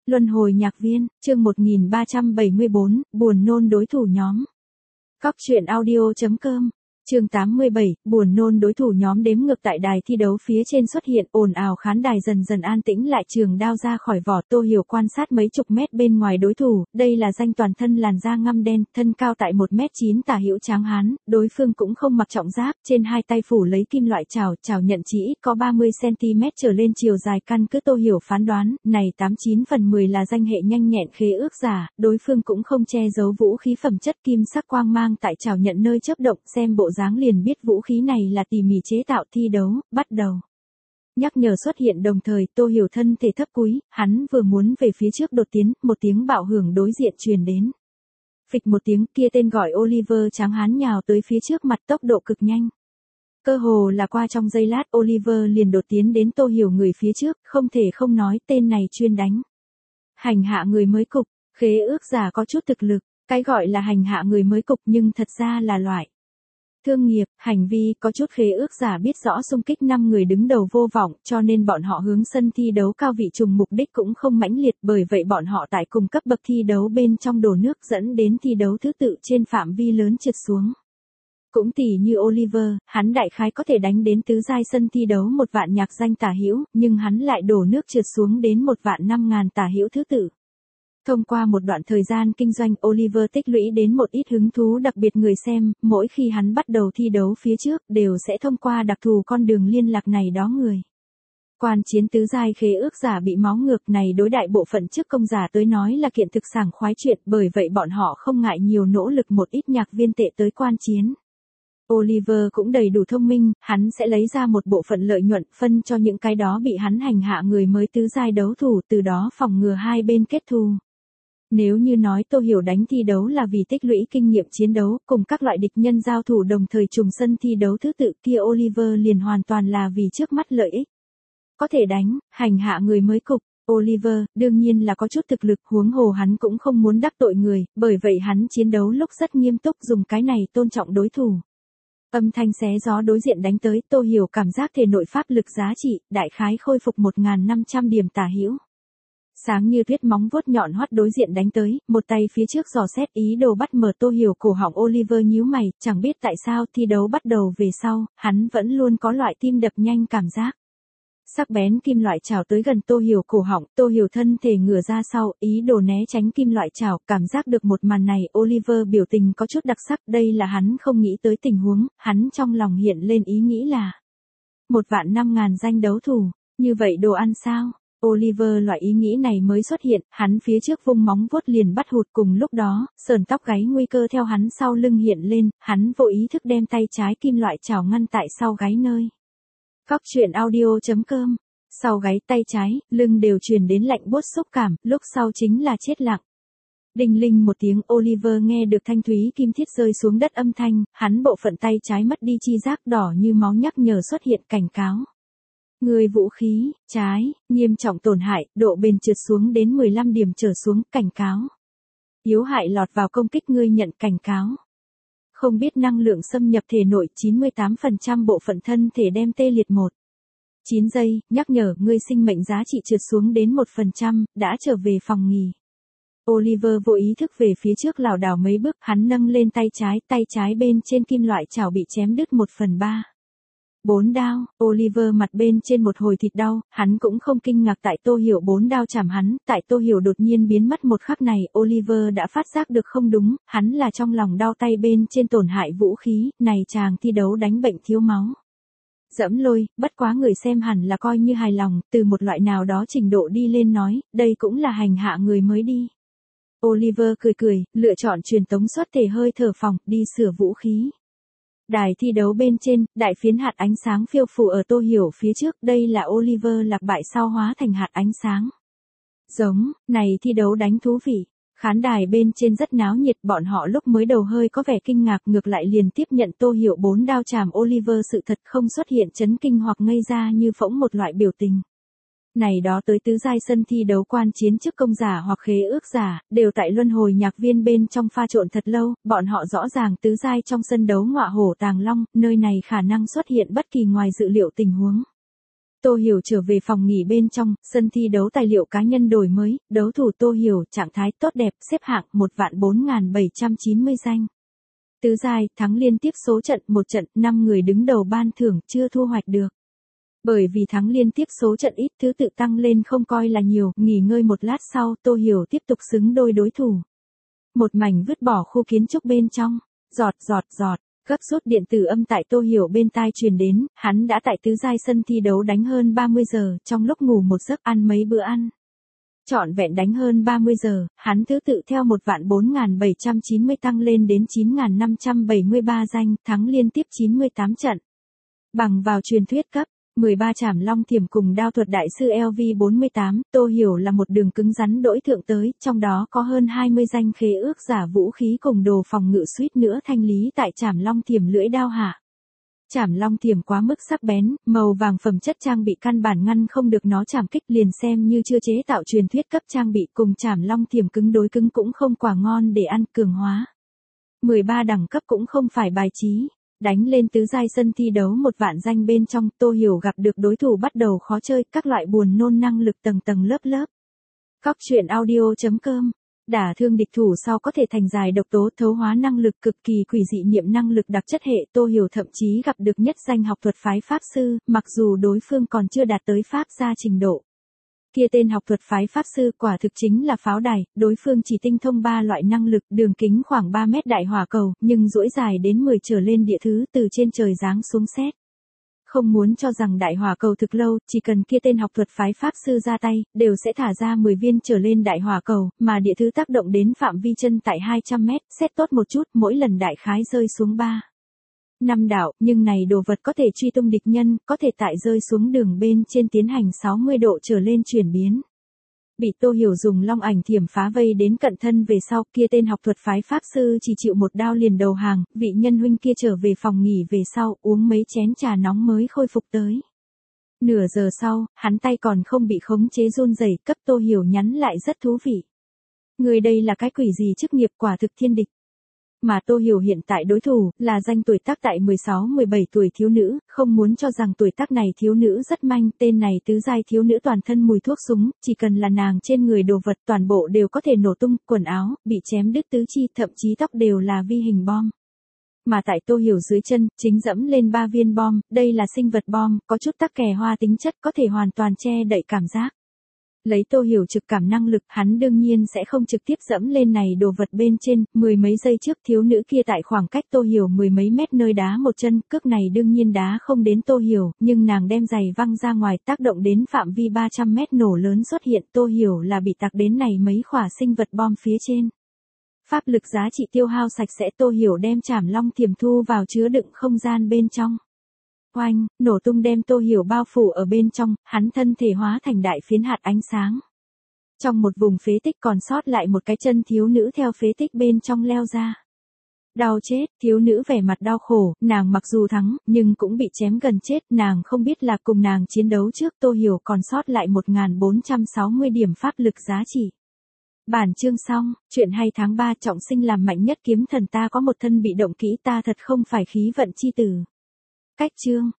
Luân hồi nhạc viên, chương 1374, buồn nôn đối thủ nhóm. Cóc truyện audio.com, chương 87, buồn nôn đối thủ nhóm. Đếm ngược tại đài thi đấu phía trên xuất hiện, ồn ào khán đài dần dần an tĩnh lại. Trường đao ra khỏi vỏ, Tô Hiểu quan sát mấy chục mét bên ngoài đối thủ. Đây là danh toàn thân làn da ngăm đen, thân cao tại 1m9 tả hữu tráng hán. Đối phương cũng không mặc trọng giáp, trên hai tay phủ lấy kim loại chảo nhận chỉ, có 30cm trở lên chiều dài. Căn cứ Tô Hiểu phán đoán, này 89/10 là danh hệ nhanh nhẹn khế ước giả. Đối phương cũng không che giấu vũ khí phẩm chất, kim sắc quang mang tại chảo nhận nơi chớp động, xem bộ dáng liền biết vũ khí này là tỉ mỉ chế tạo. Thi đấu bắt đầu. Nhắc nhở xuất hiện đồng thời, Tô Hiểu thân thể thấp cúi, hắn vừa muốn về phía trước đột tiến, một tiếng bạo hưởng đối diện truyền đến. Phịch một tiếng, kia tên gọi Oliver tráng hán nhào tới phía trước mặt, tốc độ cực nhanh. Cơ hồ là qua trong giây lát, Oliver liền đột tiến đến Tô Hiểu người phía trước, không thể không nói tên này chuyên đánh. Hành hạ người mới cục, khế ước giả có chút thực lực, cái gọi là hành hạ người mới cục nhưng thật ra là loại thương nghiệp, hành vi. Có chút khế ước giả biết rõ xung kích 5 người đứng đầu vô vọng, cho nên bọn họ hướng sân thi đấu cao vị trùng mục đích cũng không mãnh liệt, bởi vậy bọn họ tại cùng cấp bậc thi đấu bên trong đổ nước, dẫn đến thi đấu thứ tự trên phạm vi lớn trượt xuống. Cũng tỉ như Oliver, hắn đại khái có thể đánh đến tứ giai sân thi đấu 1 vạn nhạc danh tả hữu, nhưng hắn lại đổ nước trượt xuống đến 1.500.000 tả hữu thứ tự. Thông qua một đoạn thời gian kinh doanh, Oliver tích lũy đến một ít hứng thú đặc biệt người xem, mỗi khi hắn bắt đầu thi đấu phía trước, đều sẽ thông qua đặc thù con đường liên lạc này đó người. Quan chiến tứ giai khế ước giả bị máu ngược này đối đại bộ phận chức công giả tới nói là kiện thực sảng khoái chuyện, bởi vậy bọn họ không ngại nhiều nỗ lực một ít nhạc viên tệ tới quan chiến. Oliver cũng đầy đủ thông minh, hắn sẽ lấy ra một bộ phận lợi nhuận phân cho những cái đó bị hắn hành hạ người mới tứ giai đấu thủ, từ đó phòng ngừa hai bên kết thù. Nếu như nói Tô Hiểu đánh thi đấu là vì tích lũy kinh nghiệm chiến đấu, cùng các loại địch nhân giao thủ đồng thời trùng sân thi đấu thứ tự, kia Oliver liền hoàn toàn là vì trước mắt lợi ích. Có thể đánh, hành hạ người mới cục, Oliver, đương nhiên là có chút thực lực, huống hồ hắn cũng không muốn đắc tội người, bởi vậy hắn chiến đấu lúc rất nghiêm túc, dùng cái này tôn trọng đối thủ. Âm thanh xé gió đối diện đánh tới, Tô Hiểu cảm giác thể nội pháp lực giá trị, đại khái khôi phục 1.500 điểm tả hữu. Sáng như tuyết móng vuốt nhọn hoắt đối diện đánh tới, một tay phía trước dò xét ý đồ bắt mở Tô Hiểu cổ họng. Oliver nhíu mày, chẳng biết tại sao thi đấu bắt đầu về sau, hắn vẫn luôn có loại tim đập nhanh cảm giác. Sắc bén kim loại chảo tới gần Tô Hiểu cổ họng, Tô Hiểu thân thể ngửa ra sau, ý đồ né tránh kim loại chảo. Cảm giác được một màn này, Oliver biểu tình có chút đặc sắc, đây là hắn không nghĩ tới tình huống, hắn trong lòng hiện lên ý nghĩ là 1.500.000 danh đấu thủ, như vậy đồ ăn sao? Oliver loại ý nghĩ này mới xuất hiện, hắn phía trước vung móng vuốt liền bắt hụt, cùng lúc đó, sờn tóc gáy nguy cơ theo hắn sau lưng hiện lên, hắn vô ý thức đem tay trái kim loại chảo ngăn tại sau gáy nơi. Cóc truyện audio.com, sau gáy, tay trái, lưng đều truyền đến lạnh buốt xúc cảm, lúc sau chính là chết lặng. Đinh linh một tiếng, Oliver nghe được thanh thúy kim thiết rơi xuống đất âm thanh, hắn bộ phận tay trái mất đi chi giác, đỏ như máu nhắc nhở xuất hiện, cảnh cáo. Người vũ khí, trái, nghiêm trọng tổn hại, độ bền trượt xuống đến 15 điểm trở xuống, cảnh cáo. Yếu hại lọt vào công kích, ngươi nhận cảnh cáo. Không biết năng lượng xâm nhập thể nội, 98% bộ phận thân thể đem tê liệt 9 giây, nhắc nhở, ngươi sinh mệnh giá trị trượt xuống đến 1%, đã trở về phòng nghỉ. Oliver vô ý thức về phía trước lảo đảo mấy bước, hắn nâng lên tay trái bên trên kim loại chảo bị chém đứt 1/3. 4 đao, Oliver mặt bên trên một hồi thịt đau, hắn cũng không kinh ngạc tại Tô Hiểu 4 đao chảm hắn, tại Tô Hiểu đột nhiên biến mất một khắc này, Oliver đã phát giác được không đúng, hắn là trong lòng đau tay bên trên tổn hại vũ khí, này chàng thi đấu đánh bệnh thiếu máu. Dẫm lôi, bất quá người xem hẳn là coi như hài lòng, từ một loại nào đó trình độ đi lên nói, đây cũng là hành hạ người mới đi. Oliver cười, lựa chọn truyền tống xuất thể hơi thở phòng, đi sửa vũ khí. Đài thi đấu bên trên, đại phiến hạt ánh sáng phiêu phù ở Tô Hiểu phía trước, đây là Oliver lạc bại sau hóa thành hạt ánh sáng. Giống, này thi đấu đánh thú vị. Khán đài bên trên rất náo nhiệt, bọn họ lúc mới đầu hơi có vẻ kinh ngạc, ngược lại liền tiếp nhận Tô Hiểu 4 đao chảm Oliver, sự thật không xuất hiện chấn kinh hoặc ngây ra như phỗng một loại biểu tình. Này đó tới tứ giai sân thi đấu quan chiến chức công giả hoặc khế ước giả, đều tại luân hồi nhạc viên bên trong pha trộn thật lâu, bọn họ rõ ràng tứ giai trong sân đấu ngọa hổ tàng long, nơi này khả năng xuất hiện bất kỳ ngoài dự liệu tình huống. Tô Hiểu trở về phòng nghỉ bên trong, sân thi đấu tài liệu cá nhân đổi mới, đấu thủ Tô Hiểu trạng thái tốt đẹp, xếp hạng 1.4790 danh. Tứ giai, thắng liên tiếp số trận, một trận, 5 người đứng đầu ban thưởng, chưa thu hoạch được. Bởi vì thắng liên tiếp số trận ít, thứ tự tăng lên không coi là nhiều, nghỉ ngơi một lát sau, Tô Hiểu tiếp tục xứng đôi đối thủ. Một mảnh vứt bỏ khu kiến trúc bên trong, giọt giọt giọt, gấp rút điện tử âm tại Tô Hiểu bên tai truyền đến, hắn đã tại tứ giai sân thi đấu đánh hơn 30 giờ, trong lúc ngủ một giấc ăn mấy bữa ăn. Trọn vẹn đánh hơn 30 giờ, hắn thứ tự theo 1.4790 tăng lên đến 9.573 danh, thắng liên tiếp 98 trận. Bằng vào truyền thuyết cấp 13 trảm long thiểm cùng đao thuật đại sư LV48, Tô Hiểu là một đường cứng rắn đỗi thượng tới, trong đó có hơn 20 danh khế ước giả vũ khí cùng đồ phòng ngự suýt nữa thanh lý tại trảm long thiểm lưỡi đao hạ. Trảm long thiểm quá mức sắc bén, màu vàng phẩm chất trang bị căn bản ngăn không được nó chạm kích, liền xem như chưa chế tạo truyền thuyết cấp trang bị cùng trảm long thiểm cứng đối cứng cũng không quả ngon để ăn, cường hóa. 13 đẳng cấp cũng không phải bài trí. Đánh lên tứ giai sân thi đấu 1 vạn danh bên trong, Tô Hiểu gặp được đối thủ bắt đầu khó chơi, các loại buồn nôn năng lực tầng tầng lớp lớp. Cóc truyện audio.com. Đả thương địch thủ sau có thể thành giải độc tố, thấu hóa năng lực cực kỳ quỷ dị, niệm năng lực đặc chất hệ. Tô Hiểu thậm chí gặp được nhất danh học thuật phái pháp sư, mặc dù đối phương còn chưa đạt tới pháp gia trình độ. Kia tên học thuật phái pháp sư quả thực chính là pháo đài, đối phương chỉ tinh thông 3 loại năng lực, đường kính khoảng 3 mét đại hỏa cầu, nhưng duỗi dài đến 10 trở lên địa thứ từ trên trời giáng xuống sét. Không muốn cho rằng đại hỏa cầu thực lâu, chỉ cần kia tên học thuật phái pháp sư ra tay, đều sẽ thả ra 10 viên trở lên đại hỏa cầu, mà địa thứ tác động đến phạm vi chân tại 200 mét, xét tốt một chút, mỗi lần đại khái rơi xuống 5 đạo, nhưng này đồ vật có thể truy tung địch nhân, có thể tại rơi xuống đường bên trên tiến hành 60 độ trở lên chuyển biến. Bị Tô Hiểu dùng long ảnh thiểm phá vây đến cận thân về sau, kia tên học thuật phái pháp sư chỉ chịu một đao liền đầu hàng, vị nhân huynh kia trở về phòng nghỉ về sau, uống mấy chén trà nóng mới khôi phục tới. Nửa giờ sau, hắn tay còn không bị khống chế run rẩy, cấp Tô Hiểu nhắn lại rất thú vị. Người đây là cái quỷ gì, chức nghiệp quả thực thiên địch. Mà Tô Hiểu hiện tại đối thủ, là danh tuổi tác tại 16-17 tuổi thiếu nữ, không muốn cho rằng tuổi tác này thiếu nữ rất manh, tên này tứ giai thiếu nữ toàn thân mùi thuốc súng, chỉ cần là nàng trên người đồ vật toàn bộ đều có thể nổ tung, quần áo, bị chém đứt tứ chi, thậm chí tóc đều là vi hình bom. Mà tại Tô Hiểu dưới chân, chính dẫm lên 3 viên bom, đây là sinh vật bom, có chút tắc kè hoa tính chất, có thể hoàn toàn che đậy cảm giác. Lấy Tô Hiểu trực cảm năng lực, hắn đương nhiên sẽ không trực tiếp dẫm lên này đồ vật bên trên, 10 mấy giây trước thiếu nữ kia tại khoảng cách Tô Hiểu 10 mấy mét nơi đá một chân, cước này đương nhiên đá không đến Tô Hiểu, nhưng nàng đem giày văng ra ngoài tác động đến phạm vi 300 mét nổ lớn xuất hiện, Tô Hiểu là bị tạc đến này mấy khỏa sinh vật bom phía trên. Pháp lực giá trị tiêu hao sạch sẽ, Tô Hiểu đem trảm long thiểm thu vào chứa đựng không gian bên trong. Oanh, nổ tung đem Tô Hiểu bao phủ ở bên trong, hắn thân thể hóa thành đại phiến hạt ánh sáng. Trong một vùng phế tích còn sót lại một cái chân thiếu nữ theo phế tích bên trong leo ra. Đau chết, thiếu nữ vẻ mặt đau khổ, nàng mặc dù thắng, nhưng cũng bị chém gần chết, nàng không biết là cùng nàng chiến đấu trước Tô Hiểu còn sót lại 1460 điểm pháp lực giá trị. Bản chương xong, chuyện hay tháng 3 trọng sinh làm mạnh nhất kiếm thần, ta có một thân bị động kỹ, ta thật không phải khí vận chi tử. Cách chương